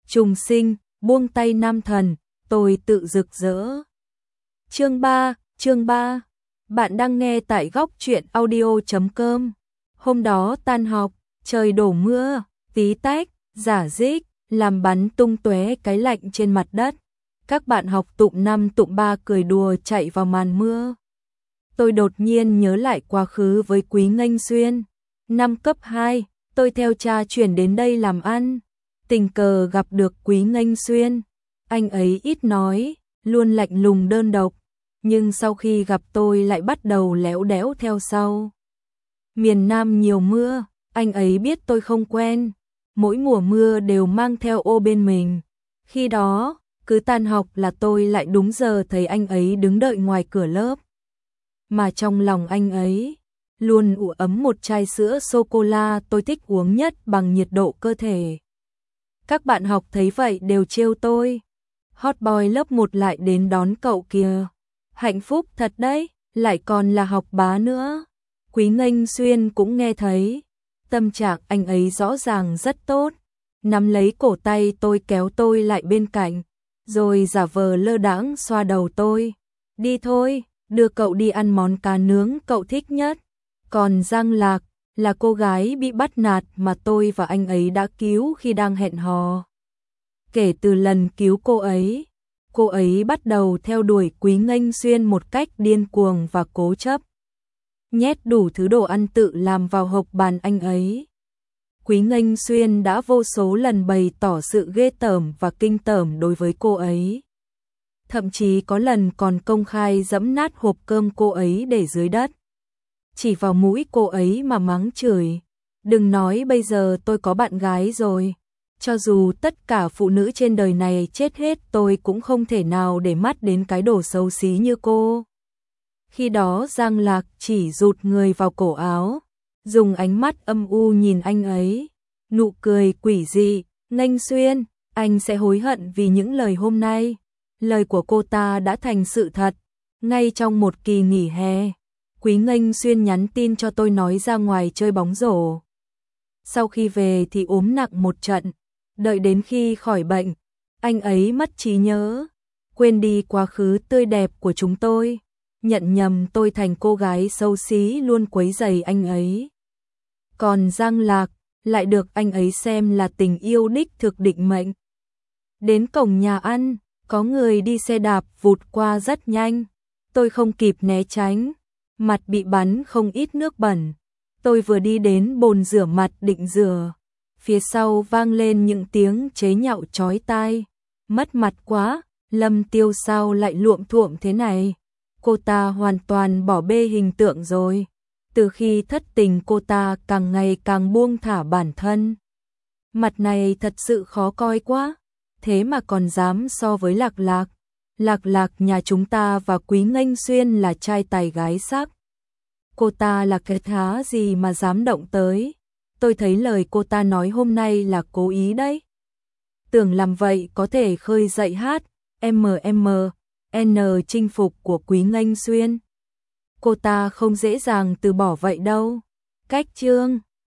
trùng sinh, buông tay nam thần, tôi tự rực rỡ. Chương 3. Bạn đang nghe tại góc truyện audio.com. Hôm đó tan học, trời đổ mưa, tí tách, rả rích, làm bắn tung tóe cái lạnh trên mặt đất. Các bạn học tụm 5 tụm 3 cười đùa chạy vào màn mưa. Tôi đột nhiên nhớ lại quá khứ với Quý Nghênh Xuyên. Năm cấp 2, tôi theo cha chuyển đến đây làm ăn. Tình cờ gặp được Quý Nghênh Xuyên. Anh ấy ít nói, luôn lạnh lùng đơn độc. Nhưng sau khi gặp tôi lại bắt đầu léo đéo theo sau. Miền Nam nhiều mưa, anh ấy biết tôi không quen. Mỗi mùa mưa đều mang theo ô bên mình. Khi đó, cứ tan học là tôi lại đúng giờ thấy anh ấy đứng đợi ngoài cửa lớp. Mà trong lòng anh ấy luôn ủ ấm một chai sữa sô-cô-la tôi thích uống nhất bằng nhiệt độ cơ thể. Các bạn học thấy vậy đều trêu tôi. Hot boy lớp 1 lại đến đón cậu kìa. Hạnh phúc thật đấy, lại còn là học bá nữa. Quý Nghênh Xuyên cũng nghe thấy. Tâm trạng anh ấy rõ ràng rất tốt. Nắm lấy cổ tay tôi kéo tôi lại bên cạnh. Rồi giả vờ lơ đãng xoa đầu tôi. Đi thôi, đưa cậu đi ăn món cá nướng cậu thích nhất. Còn Giang Lạc là cô gái bị bắt nạt mà tôi và anh ấy đã cứu khi đang hẹn hò. Kể từ lần cứu cô ấy bắt đầu theo đuổi Quý Nghênh Xuyên một cách điên cuồng và cố chấp. Nhét đủ thứ đồ ăn tự làm vào hộp bàn anh ấy. Quý Nghênh Xuyên đã vô số lần bày tỏ sự ghê tởm và kinh tởm đối với cô ấy. Thậm chí có lần còn công khai giẫm nát hộp cơm cô ấy để dưới đất. Chỉ vào mũi cô ấy mà mắng chửi. Đừng nói bây giờ tôi có bạn gái rồi. Cho dù tất cả phụ nữ trên đời này chết hết tôi cũng không thể nào để mắt đến cái đồ xấu xí như cô. Khi đó Giang Lạc chỉ rụt người vào cổ áo, dùng ánh mắt âm u nhìn anh ấy. Nụ cười quỷ dị, Nghênh Xuyên, anh sẽ hối hận vì những lời hôm nay. Lời của cô ta đã thành sự thật. Ngay trong một kỳ nghỉ hè, Quý Nghênh Xuyên nhắn tin cho tôi nói ra ngoài chơi bóng rổ. Sau khi về thì ốm nặng một trận. Đợi đến khi khỏi bệnh, anh ấy mất trí nhớ, quên đi quá khứ tươi đẹp của chúng tôi, nhận nhầm tôi thành cô gái xấu xí luôn quấy rầy anh ấy. Còn Giang Lạc lại được anh ấy xem là tình yêu đích thực định mệnh. Đến cổng nhà ăn, có người đi xe đạp vụt qua rất nhanh, tôi không kịp né tránh, mặt bị bắn không ít nước bẩn. Tôi vừa đi đến bồn rửa mặt định rửa, phía sau vang lên những tiếng chế nhạo chói tai. Mất mặt quá, Lâm Tiêu sao lại luộm thuộm thế này? Cô ta hoàn toàn bỏ bê hình tượng rồi. Từ khi thất tình cô ta càng ngày càng buông thả bản thân. Mặt này thật sự khó coi quá. Thế mà còn dám so với Lạc Lạc. Lạc Lạc nhà chúng ta và Quý Nghênh Xuyên là trai tài gái sắc. Cô ta là cái thá gì mà dám động tới? Tôi thấy lời cô ta nói hôm nay là cố ý đấy. Tưởng làm vậy có thể khơi dậy hát N chinh phục của Quý Nghênh Xuyên. Cô ta không dễ dàng từ bỏ vậy đâu. Cách chương